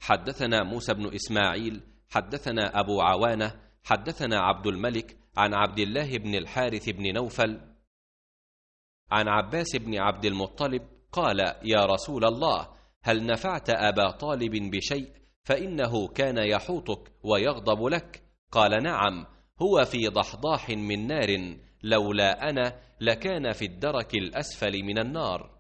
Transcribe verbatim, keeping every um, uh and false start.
حدثنا موسى بن إسماعيل حدثنا أبو عوانة حدثنا عبد الملك عن عبد الله بن الحارث بن نوفل عن عباس بن عبد المطلب قال: يا رسول الله، هل نفعت أبا طالب بشيء؟ فإنه كان يحوطك ويغضب لك. قال: نعم، هو في ضحضاح من نار، لولا أنا لكان في الدرك الأسفل من النار.